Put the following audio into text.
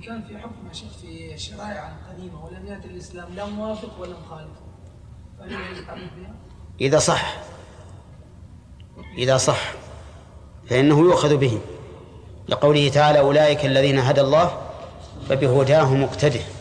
كان في حكم شيخ في الشرائع القديمة ولم يأتي الإسلام لا موافق ولا مخالف، فهل يجوز التعبد بها؟ إذا صح فإنه يؤخذ به، لقوله تعالى: أولئك الذين هدى الله فبهداه مقتده.